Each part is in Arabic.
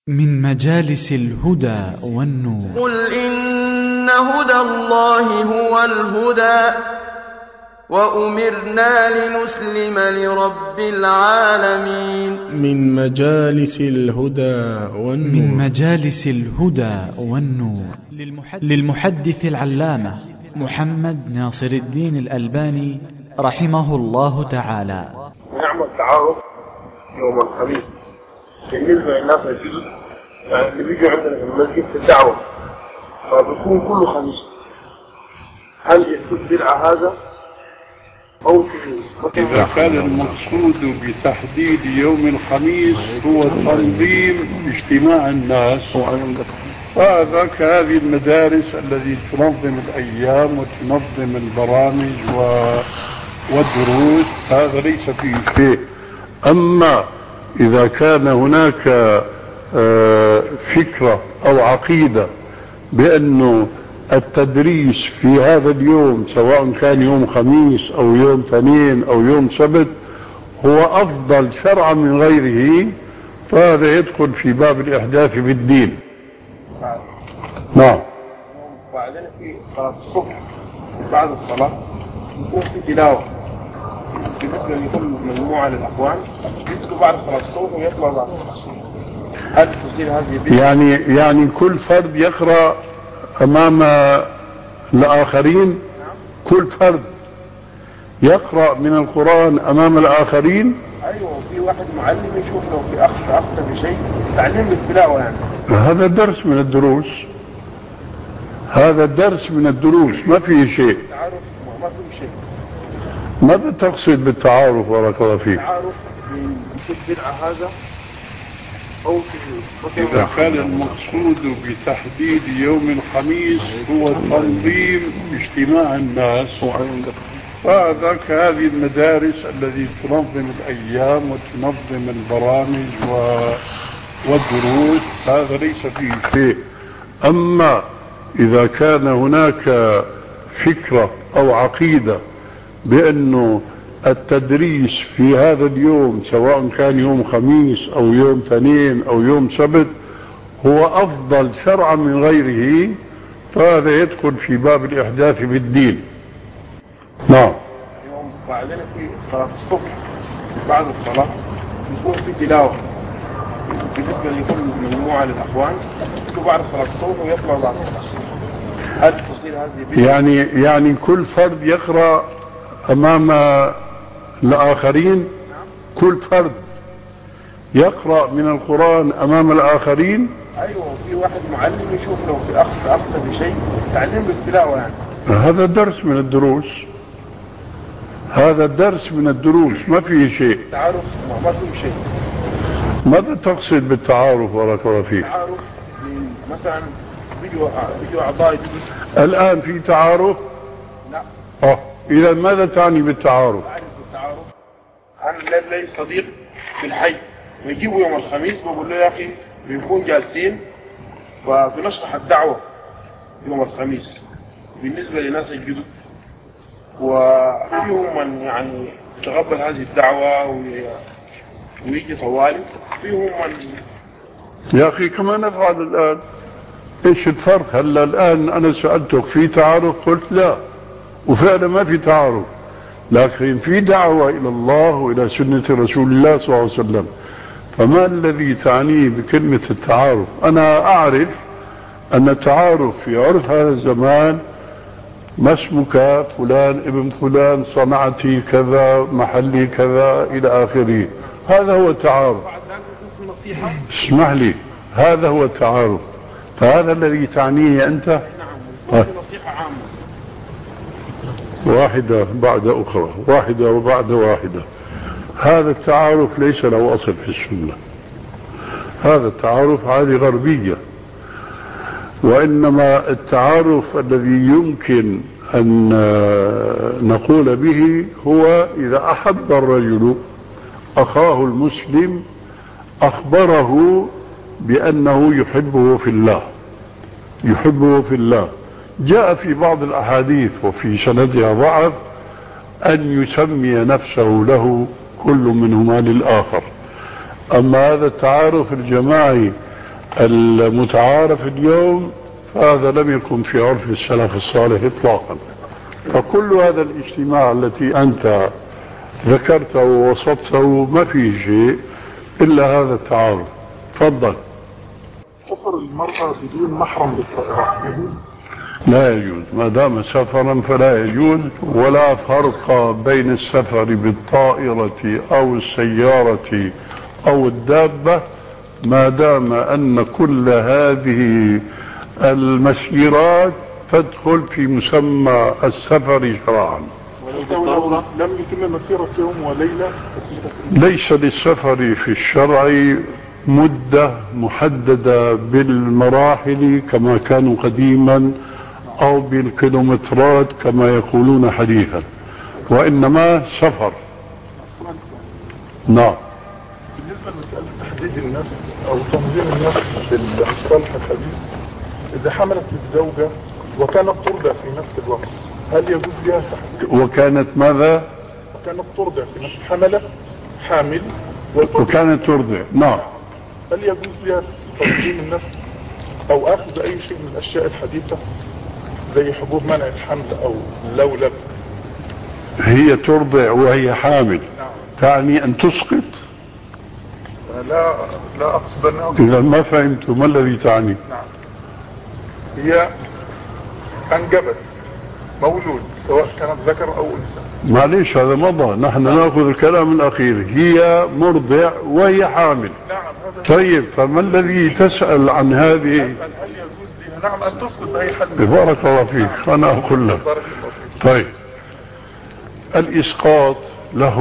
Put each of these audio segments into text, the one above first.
من مجالس الهدى والنور. قل إن هدى الله هو الهدى وأمرنا لنسلم لرب العالمين. من مجالس الهدى والنور. من مجالس الهدى والنور للمحدث العلامة محمد ناصر الدين الألباني رحمه الله تعالى. نعمل تعارف يوم الخميس بالنسبة للناس الجدد، يعني اللي بيجوا عندنا في المسجد في الدعوة فبيكون كل خميس. هل يصير بدعة هذا أو إذا كان المقصود بتحديد يوم الخميس هو تنظيم اجتماع الناس، فهذا كهذه المدارس التي تنظم الأيام وتنظم البرامج والدروس، هذا ليس فيه شيء. أما إذا كان هناك فكرة أو عقيدة بأنه التدريس في هذا اليوم سواء كان يوم خميس أو يوم اثنين أو يوم سبت هو أفضل شرعا من غيره، فهذا يدخل في باب الإحداث بالدين. نعم. وبعدين في صلاة الصبح بعد الصلاة يكون في تلاوة بالنسبة لكل مجموعة للأخوان، يدخلوا بعد صلاة الصبح ويطلعوا بعد صلاة الصبح. هل تصير هذه يعني كل فرد يقرأ أمام الآخرين؟ كل فرد يقرأ من القرآن أمام الآخرين؟ أيوة، في واحد معلم يشوف لو في أخطأ في شيء تعلم بالتلاوة يعني. هذا درس من الدروس، هذا درس من الدروس، ما فيه شيء. تعارف ما فيه شيء. ماذا تقصد بالتعارف بارك الله فيك؟ التعارف يصير بدعة هذا أو إذا كان المقصود بتحديد يوم الخميس هو تنظيم اجتماع الناس، فهذا كهذه المدارس التي تنظم الأيام وتنظم البرامج والدروس، هذا ليس فيه شيء. أما إذا كان هناك فكرة أو عقيدة بأنه التدريس في هذا اليوم سواء كان يوم خميس أو يوم اثنين أو يوم سبت هو أفضل شرعا من غيره، فهذا يدخل في باب الإحداث بالدين. نعم. وبعدين في صلاة الصبح بعد الصلاة يكون في تلاوة بالنسبة لكل مجموعة للأخوان، يدخلوا بعد صلاة الصبح ويطلعوا بعد صلاة الصبح. هل تصير هذه يعني كل فرد يقرأ أمام الآخرين؟ كل فرد يقرأ من القرآن أمام الآخرين؟ أيوة، في واحد معلم يشوف لو في أخطأ في شيء تعلم بالتلاوة يعني. هذا درس من الدروس، هذا درس من الدروس، ما فيه شيء. تعارف ما فيه شيء. ماذا تقصد بالتعارف بارك الله فيك؟ تعارف مثلا فيديو أعضاء الآن في تعارف؟ لا. إذا ماذا تعني بالتعارف؟ أعرف بالتعارف أنا لي صديق في الحي ويجيبوا يوم الخميس بقول له يا أخي بنكون جالسين فبنشرح الدعوة يوم الخميس بالنسبة لناس الجدد، وفيهم من يعني يتقبل هذه الدعوة ويجي طوالي، فيهم من يا أخي كما نفعل الآن. إيش الفرق؟ هلا الآن أنا سألتك في تعارف قلت لا، وفعلا ما في تعارف، لكن في دعوة إلى الله وإلى سنة رسول الله صلى الله عليه وسلم. فما الذي تعنيه بكلمة التعارف؟ أنا أعرف أن التعارف في عرف هذا الزمان ما اسمك فلان ابن فلان، صنعتي كذا، محلي كذا، إلى آخره، هذا هو التعارف. اسمح لي، هذا هو التعارف، فهذا الذي تعنيه أنت؟ نعم. نصيحة عامة واحدة بعد أخرى، واحدة وبعد واحدة. هذا التعارف ليس له أصل في السنة، هذا التعارف عادة غربية، وإنما التعارف الذي يمكن أن نقول به هو إذا أحب الرجل أخاه المسلم أخبره بأنه يحبه في الله، يحبه في الله. جاء في بعض الأحاديث وفي سندها ضعف أن يسمي نفسه له كل منهما للآخر. أما هذا التعارف الجماعي المتعارف اليوم فهذا لم يكن في عرف السلف الصالح إطلاقا. فكل هذا الاجتماع التي أنت ذكرته ووصفته ما فيه شيء إلا هذا التعارف. تفضل. سفر المرأة بدون محرم بالطائرة يجوز؟ لا يجوز، ما دام سفرا فلا يجوز، ولا فرق بين السفر بالطائرة أو السيارة أو الدابة ما دام أن كل هذه المسيرات تدخل في مسمى السفر شرعا. ولو لم يتم مسيرة يوم وليلة؟ ليس للسفر في الشرع مدة محددة بالمراحل كما كانوا قديما أو بالكيلومترات كما يقولون حديثا، وإنما سفر. نعم. بالنسبة لمسألة تحديد النسل أو تنظيم النسل بالمصطلح الحديث، إذا حملت الزوجة وكانت ترضع في نفس الوقت هل يجوز لها تحديد؟ وكانت ماذا؟ وكانت ترضع في نفس حملة حامل وكانت ترضع. نعم. هل يجوز لها تنظيم النسل أو أخذ أي شيء من الأشياء الحديثة زي حبوب منع الحمل أو اللولب؟ هي ترضع وهي حامل. نعم. تعني أن تسقط؟ لا أقصد أنها. إذا ما فهمت ما الذي تعني؟ نعم. هي أنجبت مولود سواء كانت ذكر أو أنثى. معليش هذا مضى، نحن نأخذ الكلام الأخير. هي مرضع وهي حامل. نعم. طيب فما الذي تسأل عن هذه؟ هل يجوز لها نعم أن تسقط أي حد؟ بارك الله فيك. أنا أقول لك. طيب الإسقاط له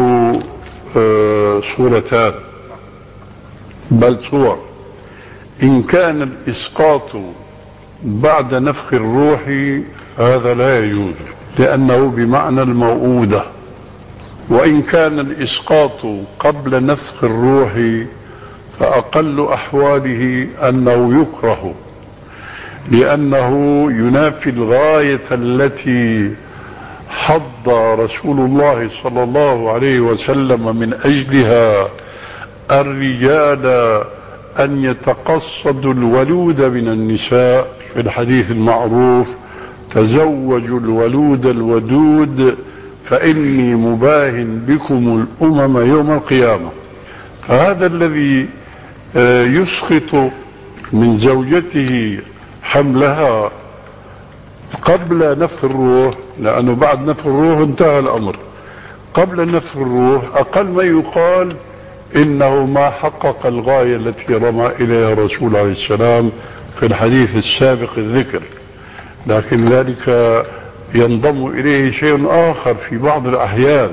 صورتان بل صور. إن كان الإسقاط بعد نفخ الروح هذا لا يجوز لأنه بمعنى الموؤودة، وإن كان الإسقاط قبل نفخ الروح فأقل أحواله أنه يكره لأنه ينافي الغاية التي حض رسول الله صلى الله عليه وسلم من أجلها الرجال أن يتقصدوا الولود من النساء في الحديث المعروف: تزوجوا الولود الودود فإني مباهن بكم الأمم يوم القيامة. فهذا الذي يسقط من زوجته حملها قبل نفخ الروح، لأنه بعد نفخ الروح انتهى الأمر، قبل نفخ الروح أقل ما يقال إنه ما حقق الغاية التي رمى إليها الرسول عليه السلام في الحديث السابق الذكر، لكن ذلك ينضم إليه شيء آخر في بعض الأحيان.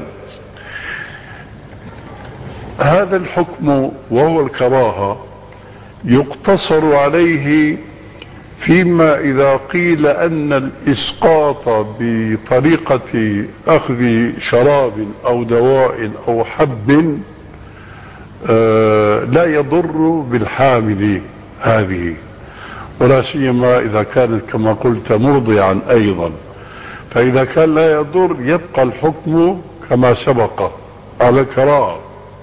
هذا الحكم وهو الكراهة يقتصر عليه فيما إذا قيل أن الإسقاط بطريقة أخذ شراب أو دواء أو حب لا يضر بالحامل هذه، ولا سيما إذا كانت كما قلت مرضعا أيضا. فإذا كان لا يضر يبقى الحكم كما سبق على الكراهة.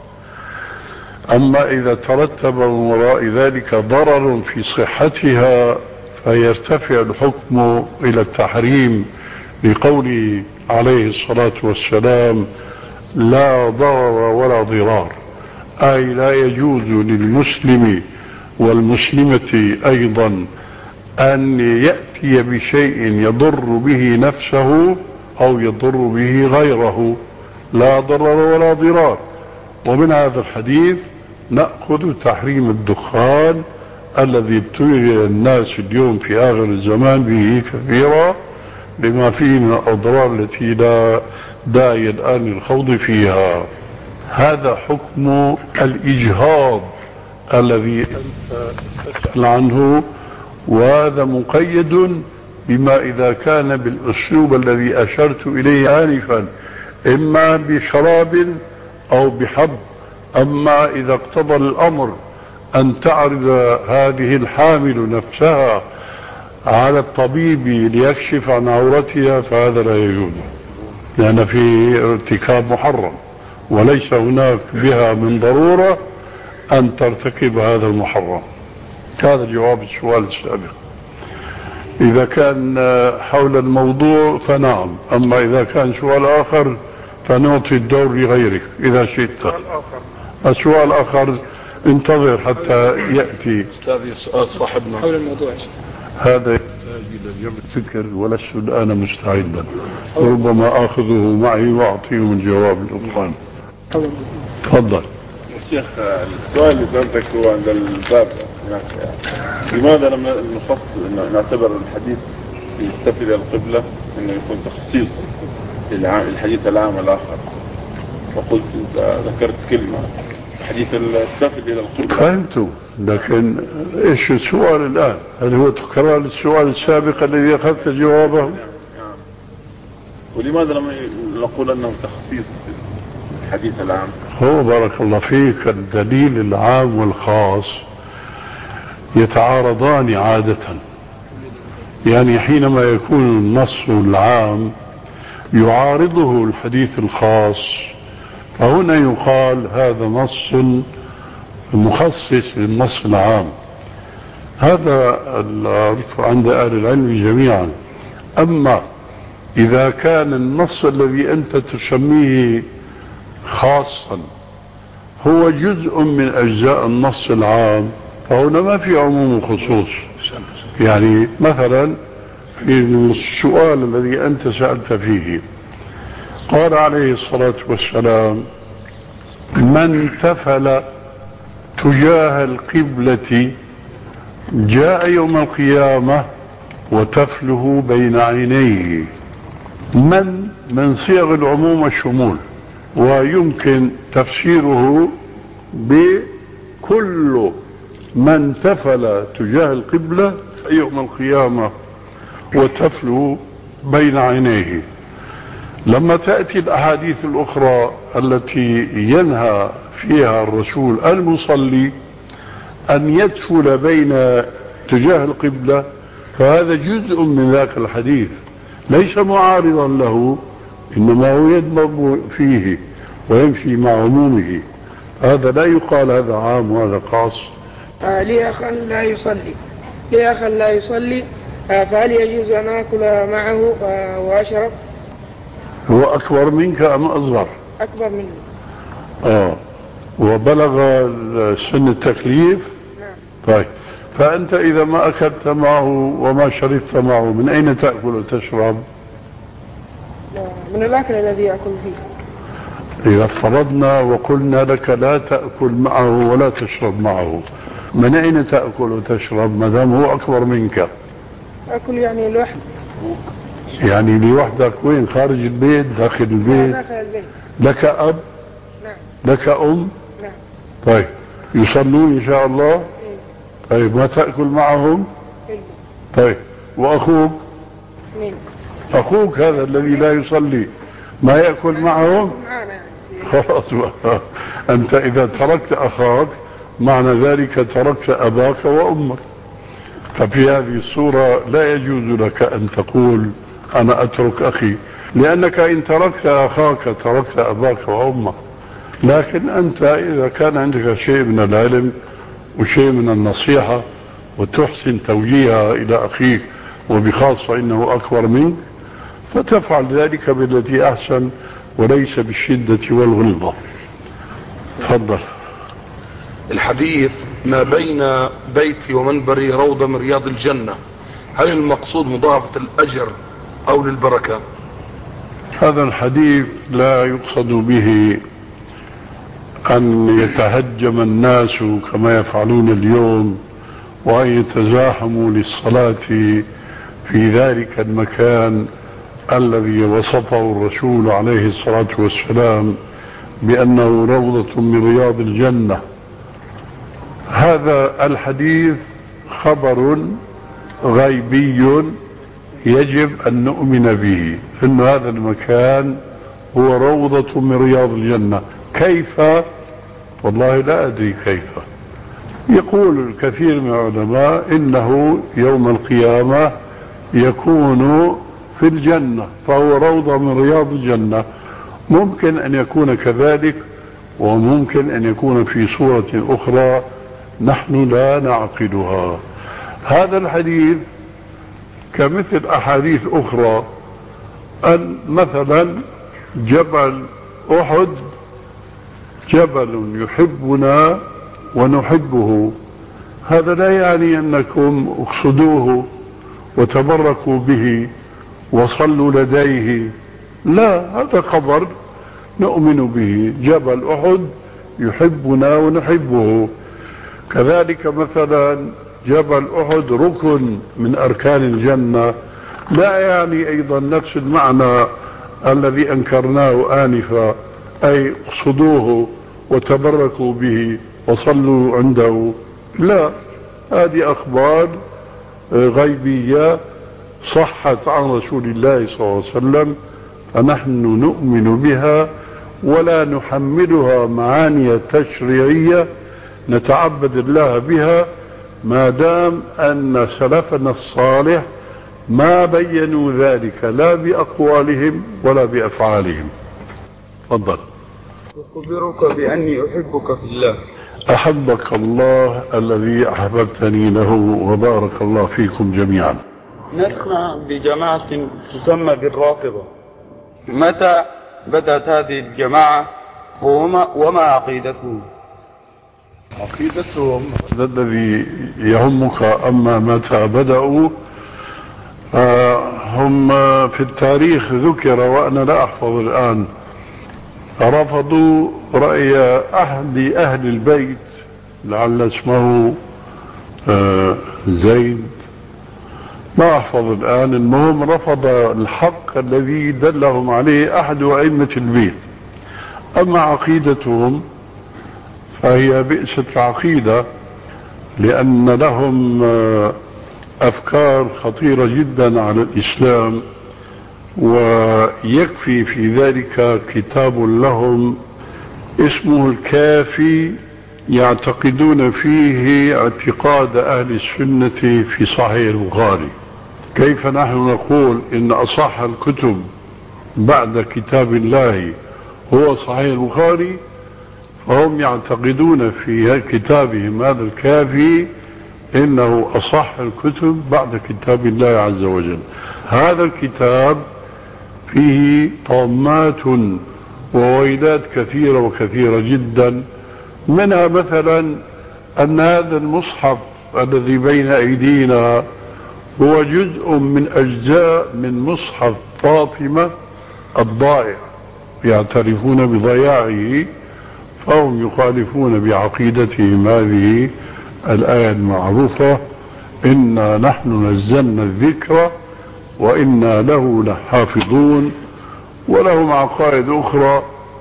أما إذا ترتب من وراء ذلك ضرر في صحتها فيرتفع الحكم إلى التحريم لقوله عليه الصلاة والسلام: لا ضرر ولا ضرار، أي لا يجوز للمسلم والمسلمة أيضا أن يأتي بشيء يضر به نفسه أو يضر به غيره، لا ضرر ولا ضرار. ومن هذا الحديث نأخذ تحريم الدخان الذي ابتلي الناس اليوم في آخر الزمان به كثيرا لما فيه من الأضرار التي لا داعي الآن للخوض فيها. هذا حكم الإجهاض الذي أنت تسأل عنه، وهذا مقيد بما إذا كان بالأسلوب الذي أشرت إليه آنفا، إما بشراب أو بحب. أما إذا اقتضى الأمر أن تعرض هذه الحامل نفسها على الطبيب ليكشف عن عورتها فهذا لا يجوز، لأن في ارتكاب محرم، وليس هناك بها من ضرورة أن ترتكب هذا المحرم. هذا جواب السؤال السابق. إذا كان حول الموضوع فنعم، أما إذا كان سؤال آخر فنعطي الدور لغيرك إذا شئت. السؤال الآخر انتظر حتى يأتي أستاذي سؤال صاحبنا حول الموضوع. هذا يحتاج إلى جمع فكر ولست الآن مستعدا، ربما آخذه معي وأعطيهم الجواب الأطفال. تفضل. الشيخ، السؤال اللي سألتك هو عند الباب هناك، لماذا لم نخص نعتبر الحديث يتفق إلى القبلة إنه يكون تخصيص الحديث العام الآخر؟ وقلت ذكرت كلمة حديث التفق إلى القبلة. فهمت، لكن إيش السؤال الآن؟ هل هو تكرار السؤال السابق الذي أخذت جوابه؟ ولماذا لم نقول أنه تخصيص الحديث العام؟ هو بارك الله فيك الدليل العام والخاص يتعارضان عادة، يعني حينما يكون النص العام يعارضه الحديث الخاص فهنا يقال هذا نص مخصص للنص العام. هذا العرف عند أهل العلم جميعا. أما إذا كان النص الذي أنت تسميه خاصا هو جزء من أجزاء النص العام فهنا ما في عموم وخصوص. يعني مثلا السؤال الذي أنت سألت فيه قال عليه الصلاة والسلام: من تفل تجاه القبلة جاء يوم القيامة وتفله بين عينيه. من صيغ العموم والشمول، ويمكن تفسيره بكل من تفل تجاه القبلة يوم القيامة وتفله بين عينيه. لما تأتي الأحاديث الأخرى التي ينهى فيها الرسول المصلي أن يتفل بين تجاه القبلة فهذا جزء من ذاك الحديث ليس معارضا له، إنما هو يدمج فيه ويمشي مع عمومه. هذا لا يقال هذا عام وهذا خاص. لي أخ لا يصلي فهل يجوز أن آكل معه وأشرب؟ هو أكبر منك أم أصغر؟ أكبر مني. وبلغ سن التكليف؟ نعم. طيب، فأنت إذا ما أكلت معه وما شربت معه من أين تأكل وتشرب؟ من الأكل الذي يأكل فيه. إذا افترضنا وقلنا لك لا تأكل معه ولا تشرب معه، من أين تأكل وتشرب ما دام هو أكبر منك؟ أكل يعني لوحدي. يعني لوحدك وين؟ خارج البيت؟ داخل البيت؟ داخل البيت. لك أب؟ نعم. لك أم؟ نعم. طيب، يصلون إن شاء الله؟ إيه. طيب، ما تأكل معهم؟ إيه. طيب، وأخوك؟ مين؟ أخوك هذا الذي لا يصلي ما يأكل معهم؟ خلاص، أنت إذا تركت أخاك معنى ذلك تركت أباك وأمك. ففي هذه الصورة لا يجوز لك أن تقول أنا أترك أخي، لأنك إن تركت أخاك تركت أباك وأمك. لكن أنت إذا كان عندك شيء من العلم وشيء من النصيحة وتحسن توجيهها إلى أخيك وبخاصة إنه أكبر منك فتفعل ذلك بالتي أحسن وليس بالشدة والغلظة. تفضل. الحديث ما بين بيتي ومنبري روضة من رياض الجنة، هل المقصود مضاعفة الأجر أو للبركة؟ هذا الحديث لا يقصد به أن يتهجم الناس كما يفعلون اليوم وأن يتزاحموا للصلاة في ذلك المكان الذي وصفه الرسول عليه الصلاة والسلام بأنه روضة من رياض الجنة. هذا الحديث خبر غيبي يجب أن نؤمن به، أن هذا المكان هو روضة من رياض الجنة. كيف؟ والله لا أدري كيف. يقول الكثير من العلماء إنه يوم القيامة يكون في الجنة فهو روضة من رياض الجنة. ممكن أن يكون كذلك، وممكن أن يكون في صورة أخرى نحن لا نعقلها. هذا الحديث كمثل أحاديث أخرى، أن مثلا جبل أحد جبل يحبنا ونحبه، هذا لا يعني أنكم اقصدوه وتبركوا به وصلوا لديه، لا، هذا خبر نؤمن به. جبل أحد يحبنا ونحبه. كذلك مثلا جبل أحد ركن من أركان الجنة، لا يعني أيضا نفس المعنى الذي أنكرناه آنفا، أي اقصدوه وتبركوا به وصلوا عنده، لا، هذه أخبار غيبية صحت عن رسول الله صلى الله عليه وسلم، فنحن نؤمن بها ولا نحملها معاني تشريعية نتعبد الله بها، ما دام أن سلفنا الصالح ما بينوا ذلك لا بأقوالهم ولا بأفعالهم. تفضل. أخبرك بأني أحبك في الله. أحبك الله الذي أحببتني له، وبارك الله فيكم جميعا. نسمع بجماعة تسمى بالرافضة، متى بدأت هذه الجماعة وما عقيدتهم؟ عقيدتهم هذا الذي يهمك، أما متى بدأوا هم في التاريخ ذكر وأنا لا أحفظ الآن، رفضوا رأي أحد أهل البيت لعل اسمه زيد، ما أحفظ الآن، المهم رفض الحق الذي دلهم عليه أحد أئمة البيت. أما عقيدتهم فهي بئست العقيدة، لأن لهم أفكار خطيرة جدا على الإسلام، ويكفي في ذلك كتاب لهم اسمه الكافي، يعتقدون فيه اعتقاد أهل السنة في صحيح البخاري. كيف نحن نقول إن أصح الكتب بعد كتاب الله هو صحيح البخاري، فهم يعتقدون في كتابهم هذا الكافي إنه أصح الكتب بعد كتاب الله عز وجل. هذا الكتاب فيه طامات وويلات كثيرة وكثيرة جدا، منها مثلا أن هذا المصحف الذي بين أيدينا هو جزء من أجزاء من مصحف فاطمة الضائع، يعترفون بضياعه، فهم يخالفون بعقيدتهم هذه الآية المعروفة: إنا نحن نزلنا الذكر وإنا له لحافظون. ولهم عقائد أخرى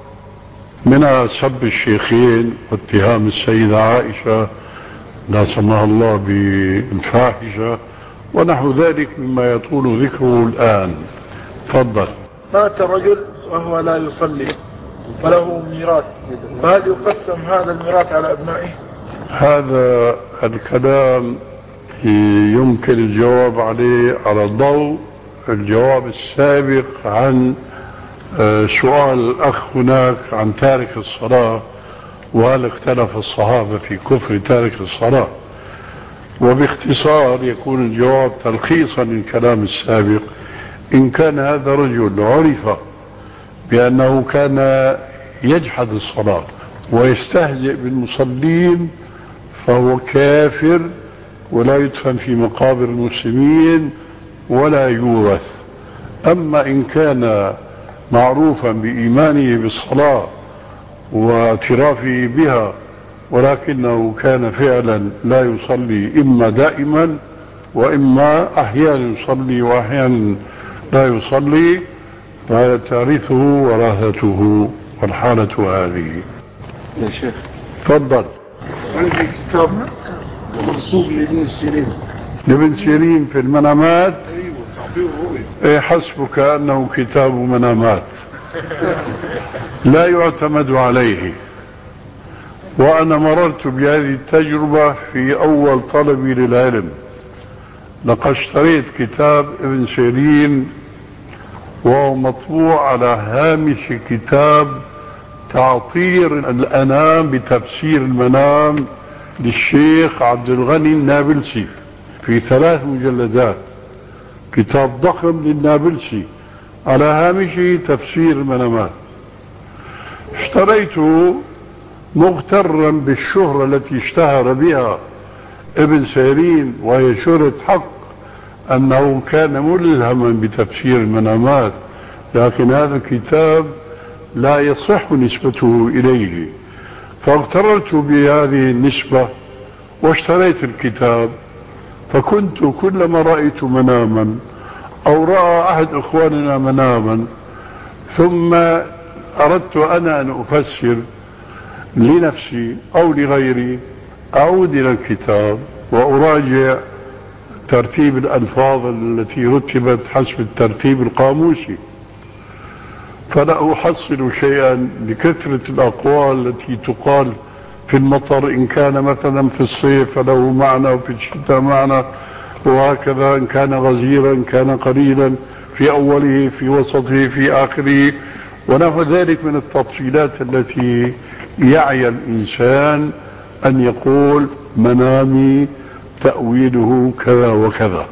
منها سب الشيخين واتهام السيدة عائشة لا سمح الله بالفاحشة ونحو ذلك مما يطول ذكره الآن. تفضل. مات رجل وهو لا يصلي وله ميراث، فهل يقسم هذا الميراث على أبنائه؟ هذا الكلام يمكن الجواب عليه على ضوء الجواب السابق عن سؤال الأخ هناك عن تارك الصلاة، وهل اختلف الصحابة في كفر تارك الصلاة. وباختصار يكون الجواب تلخيصا للكلام السابق: إن كان هذا رجل عرف بأنه كان يجحد الصلاة ويستهزئ بالمصلين فهو كافر ولا يدفن في مقابر المسلمين ولا يورث. أما إن كان معروفا بإيمانه بالصلاة واعترافه بها ولكنه كان فعلا لا يصلي، إما دائما وإما أحيانا يصلي وأحيانا لا يصلي، فترثه وراثته والحالة هذه. يا شيخ تفضل. عندي كتاب منصوب لابن سيرين. لابن سيرين في المنامات؟ ايه، حسبك أنه كتاب منامات لا يعتمد عليه. وأنا مررت بهذه التجربة في أول طلبي للعلم. لقد اشتريت كتاب ابن سيرين وهو مطبوع على هامش كتاب تعطير الأنام بتفسير المنام للشيخ عبد الغني النابلسي في 3 مجلدات، كتاب ضخم للنابلسي، على هامشه تفسير المنامات. اشتريته مغترا بالشهرة التي اشتهر بها ابن سيرين، وهي شهرة حق، أنه كان ملهما بتفسير المنامات، لكن هذا الكتاب لا يصح نسبته إليه، فاغتررت بهذه النسبة واشتريت الكتاب. فكنت كلما رأيت مناما أو رأى أحد إخواننا مناما ثم أردت أنا أن أفسر لنفسي أو لغيري، أعود إلى الكتاب وأراجع ترتيب الألفاظ التي رتبت حسب الترتيب القاموسي، فلا أحصل شيئا لكثرة الأقوال التي تقال في المطر، إن كان مثلا في الصيف فله معنى وفي الشتاء معنى، وهكذا إن كان غزيرا إن كان قليلا، في أوله في وسطه في آخره، ونحو ذلك من التفصيلات التي يعي الإنسان أن يقول منامي تأويله كذا وكذا.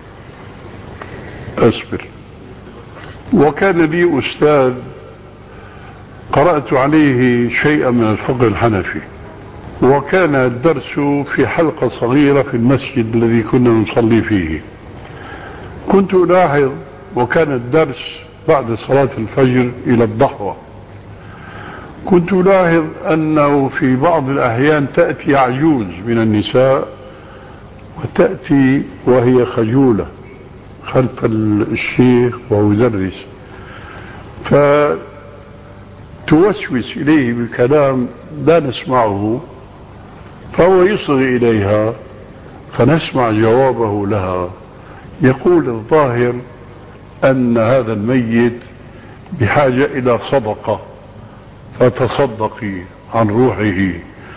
أصبر. وكان لي أستاذ قرأت عليه شيئا من الفقه الحنفي، وكان الدرس في حلقة صغيرة في المسجد الذي كنا نصلي فيه. كنت ألاحظ، وكان الدرس بعد صلاة الفجر إلى الضحوة، كنت ألاحظ أنه في بعض الأحيان تأتي عجوز من النساء وتأتي وهي خجولة خلف الشيخ وهو يدرس، فتوسوس إليه بكلام لا نسمعه، فهو يصغي إليها فنسمع جوابه لها، يقول الظاهر أن هذا الميت بحاجة إلى صدقة فتصدقي عن روحه.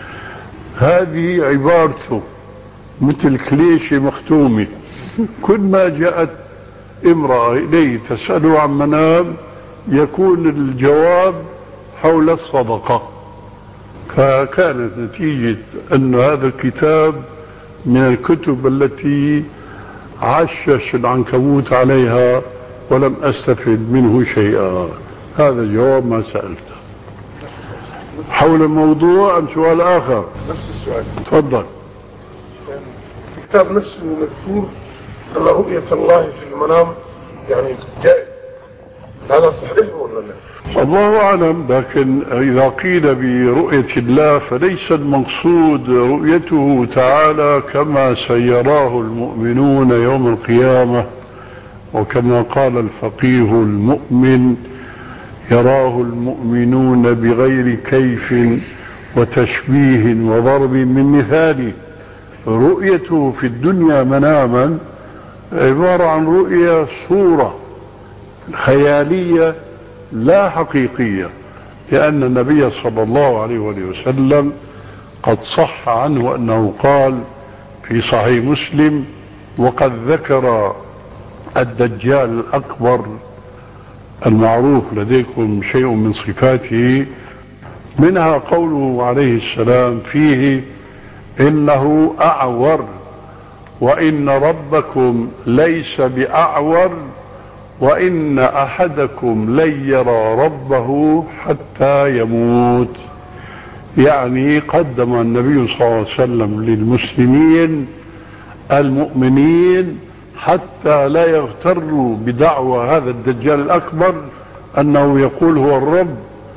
هذه عبارته مثل كليشة مختومة، كل ما جاءت امرأة إليه تسأله عن منام يكون الجواب حول الصدقة. فكانت نتيجة أن هذا الكتاب من الكتب التي عشش العنكبوت عليها ولم أستفد منه شيئا. هذا جواب ما سألته. حول الموضوع أم سؤال آخر؟ نفس السؤال. تفضل. الكتاب نفسه مذكور أن رؤية الله في المنام يعني جائز، هذا صحيح ولا لا؟ الله أعلم، لكن إذا قيل برؤية الله فليس المقصود رؤيته تعالى كما سيراه المؤمنون يوم القيامة، وكما قال الفقيه المؤمن يراه المؤمنون بغير كيف وتشبيه وضرب من مثال. رؤيته في الدنيا مناما عبارة عن رؤية صورة خيالية لا حقيقية، لأن النبي صلى الله عليه وسلم قد صح عنه أنه قال في صحيح مسلم: وقد ذكر الدجال الأكبر المعروف لديكم شيء من صفاته، منها قوله عليه السلام فيه: إنه أعور وإن ربكم ليس بأعور وإن أحدكم لن يرى ربه حتى يموت. يعني قدم النبي صلى الله عليه وسلم للمسلمين المؤمنين حتى لا يغتروا بدعوى هذا الدجال الأكبر أنه يقول هو الرب،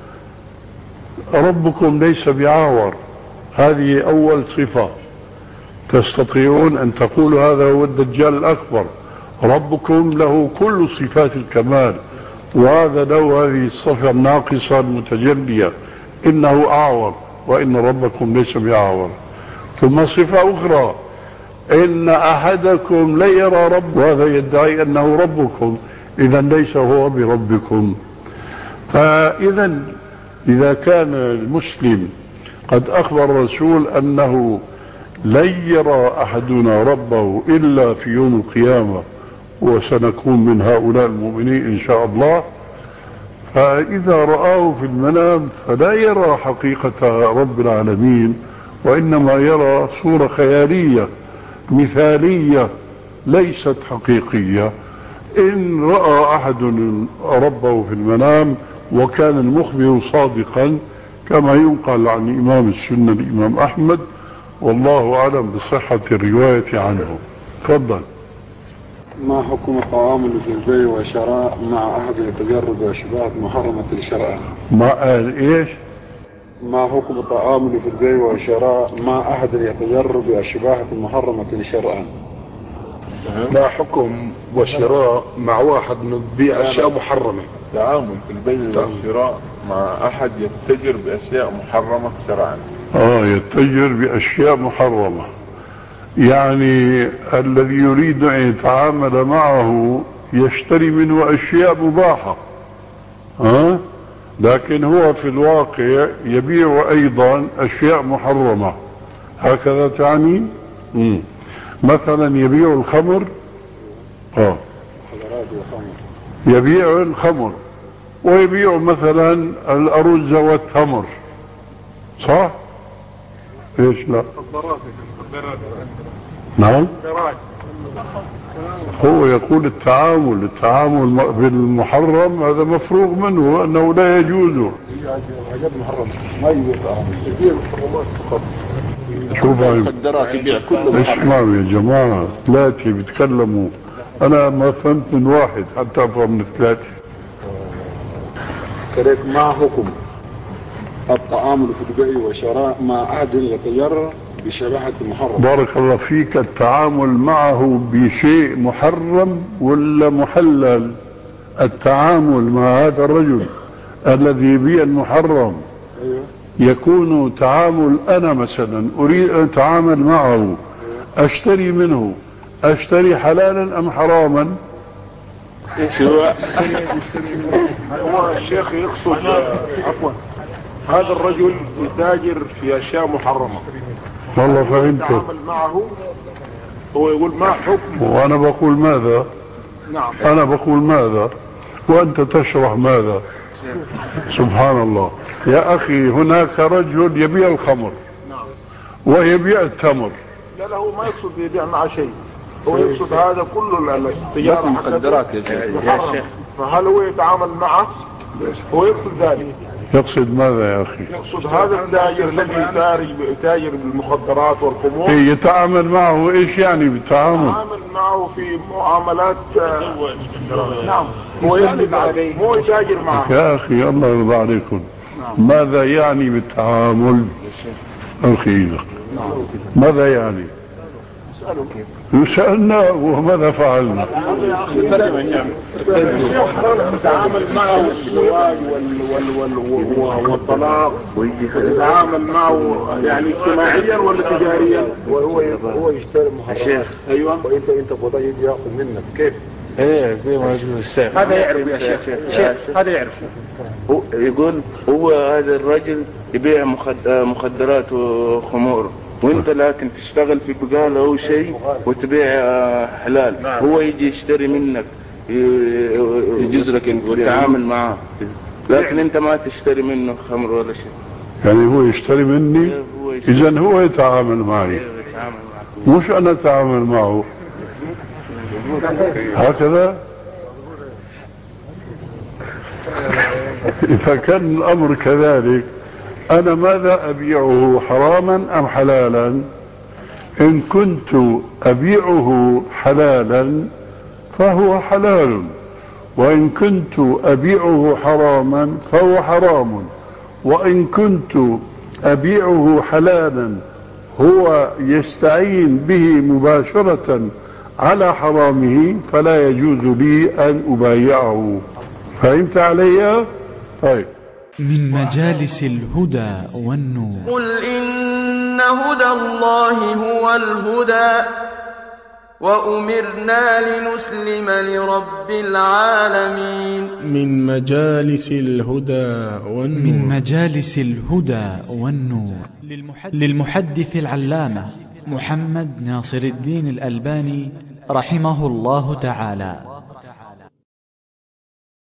ربكم ليس بعاور. هذه أول صفة تستطيعون أن تقولوا هذا هو الدجال الأكبر، ربكم له كل صفات الكمال، وهذا له هذه الصفة الناقصة المتجلية: إنه أعور وإن ربكم ليس بعاور. ثم صفة أخرى: إن أحدكم لن يرى رب، وهذا يدعي أنه ربكم، إذا ليس هو بربكم. فإذا إذا كان المسلم قد أخبر الرسول أنه لن يرى أحدنا ربه إلا في يوم القيامة وسنكون من هؤلاء المؤمنين إن شاء الله، فإذا رآه في المنام فلا يرى حقيقة رب العالمين وإنما يرى صورة خيالية مثالية ليست حقيقية. إن رأى أحد ربه في المنام وكان المخبر صادقا كما ينقل عن إمام السنة الإمام أحمد، والله أعلم بصحة الرواية عنه. تفضل. ما حكم التعامل في البيع والشراء مع أحد يتجرد أشباه محرمة شرعا؟ ما قال إيش؟ ما حكم التعامل في البيع والشراء مع أحد يتجرد أشباه محرمة شرعا؟ ما حكم والشراء مع واحد بيبيع أشياء محرمة؟ تعامل في البيع والشراء مع أحد يتجر بأشياء محرمة شرعا. يتجر بأشياء محرمة، يعني الذي يريد أن يتعامل معه يشتري منه أشياء مباحة، لكن هو في الواقع يبيع أيضا أشياء محرمة. هكذا تعني؟ مثلا يبيع الخمر، يبيع الخمر ويبيع مثلا الأرز والتمر، صح؟ ايش لا؟ نعم، هو يقول التعامل بالمحرم هذا مفروغ منه، أنه لا يجوز. شوف اسمعوا يا جماعة، ثلاثة بيتكلموا، أنا ما فهمت من واحد حتى أفهم من الثلاثة. ما حكم التعامل في البيع والشراء مع أحد يتجرد بشبهة محرم؟ بارك الله فيك. التعامل معه بشيء محرم ولا محلل؟ التعامل مع هذا الرجل الذي يبيع المحرم يكون تعامل، أنا مثلا أريد أن أتعامل معه، أشتري منه، أشتري حلالا أم حراما؟ هو الشيخ يقصد عفوا هذا الرجل يتاجر في أشياء محرمة، والله فهمت. يتعامل معه، هو يقول ما حكم، وأنا بقول ماذا؟ نعم، أنا بقول ماذا وأنت تشرح ماذا؟ سبحان الله يا أخي. هناك رجل يبيع الخمر ويبيع التمر. لا هو ما يقصد يبيع مع شيء، هو يقصد هذا كله التجارة مخدرات يا شيخ. فهل هو يتعامل معه؟ هو يقصد ذلك. يقصد ماذا يا أخي؟ يقصد هذا التاجر الذي يتاجر بالمخدرات والخمور، يتعامل معه إيش يعني بالتعامل؟ يتعامل معه في معاملات. نعم، هو يقصد عليه، هو يتاجر معه. يا أخي الله يرضى عليكم، ماذا يعني بالتعامل؟ أخي ماذا يعني؟ سألنا وماذا فعلنا؟ يتعامل معه الزواج والطلاق، يتعامل معه يعني اجتماعيا ولا تجاريا، وهو يشتري محرمات. ايوه، وانت بضيع ياخذ منك كيف؟ ايه زي ما يقول الشيخ. هذا يعرف يا شيخ، هذا يعرف. هو يقول هو هذا الرجل يبيع مخدرات وخمور، وانت لكن تشتغل في بقالة او شيء وتبيع حلال. هو يجي يشتري منك، يجوز لك انت وتتعامل معه، لكن انت ما تشتري منه خمر ولا شيء. يعني هو يشتري مني، اذا هو يتعامل معي مش انا اتعامل معه. هكذا اذا كان الامر كذلك، أنا ماذا أبيعه، حراما أم حلالا؟ إن كنت أبيعه حلالا فهو حلال، وإن كنت أبيعه حراما فهو حرام، وإن كنت أبيعه حلالا هو يستعين به مباشرة على حرامه فلا يجوز لي أن أبايعه. فهمت علي؟ طيب. من مجالس الهدى والنور. قل إن هدى الله هو الهدى وأمرنا لنسلم لرب العالمين. من مجالس الهدى والنور. من مجالس الهدى والنور للمحدث العلامة محمد ناصر الدين الألباني رحمه الله تعالى.